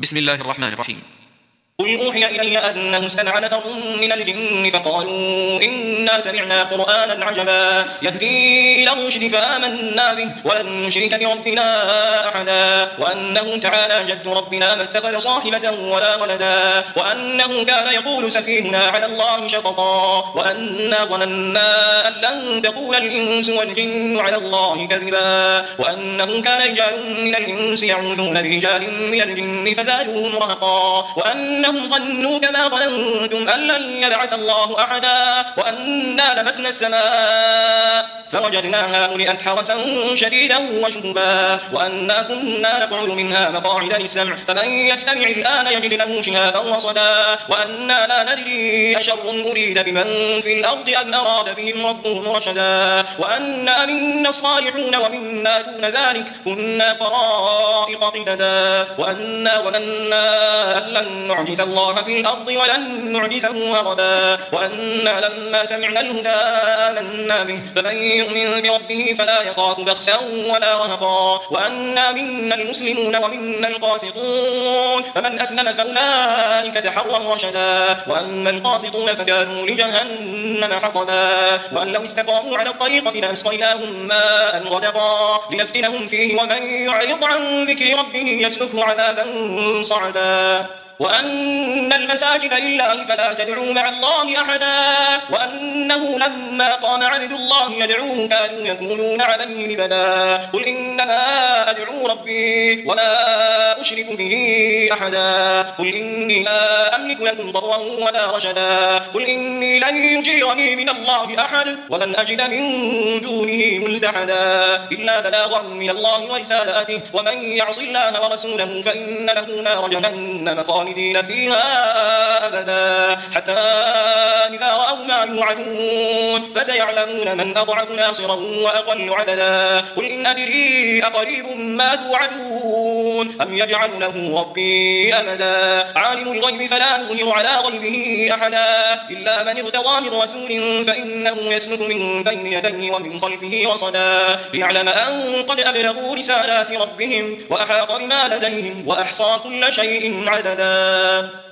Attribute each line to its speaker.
Speaker 1: بسم الله الرحمن الرحيم.
Speaker 2: قل أوحي إلي أنه استمع نفر من الجن فقالوا إنا سمعنا قرآنا عجبا يهدي إلى الرشد فآمنا به ولن نشرك بربنا أحدا وأنه تعالى جد ربنا ما اتخذ صاحبة ولا ولدا وأنه كان يقول سفيهنا على الله شططا وأنا ظننا أن لن تقول الإنس والجن على الله كذبا وأنه كان رجال من الإنس يعوذون برجال من الجن فزادوهم رهقا وأنهم ظنوا كما ظننتم أن لن يبعث الله أحدا وأنا لمسنا السماء فوجدناها ملئت حرسا شديدا وشهبا وأنا كنا نقعد منها مقاعد للسمع فمن يستمع الآن يجد له شهابا رصدا وأنا لا ندري أشر أريد بمن في الأرض أم أراد بهم ربهم رشدا وأنا منا الصالحون ومنا دون ذلك كنا طرائق قددا وأنا ظننا أن لن نعجز الله في الأرض ولن نعجزه هربا وأنا لما سمعنا الهدى آمنا به فمن يؤمن بربه فلا يخاف بخسا ولا رهقا وأنا منا المسلمون ومنا القاسطون فمن أسلم فأولئك تحروا رشدا وأما القاسطون فكانوا لجهنم حطبا وأن لو استقاموا على الطريقة لأسقيناهم ماء غدقا لنفتنهم فيه ومن يعرض عن ذكر ربه يسلكه عذابا صعدا وأن المساجد لله فلا تدعوا مع الله أحدا وأنه لما قام عبد الله يدعوه كانوا يكونون عليه لبدا قل إنما أدعو ربي ولا أشرك به أحدا قل إني لا أملك لكم ضرا ولا رشدا قل إني لن يجيرني من الله أحد ولن أجد من دونه ملتحدا إلا بلاغا من الله ورسالاته ومن يعص الله ورسوله فإن له نار جهنم خالدين فيها أبدا حتى إذا رأوا ما يوعدون فسيعلمون من أضعف ناصرا وأقل عددا قل إن أدري أقريب ما توعدون أم يجعل له ربي أمدا عالم الغيب فلا يظهر على غيبه أحدا إلا من ارتضى من رسول فإنه يسلك من بين يديه ومن خلفه رصدا ليعلم أن قد أبلغوا رسالات ربهم وأحاط بما لديهم وأحصى كل شيء عددا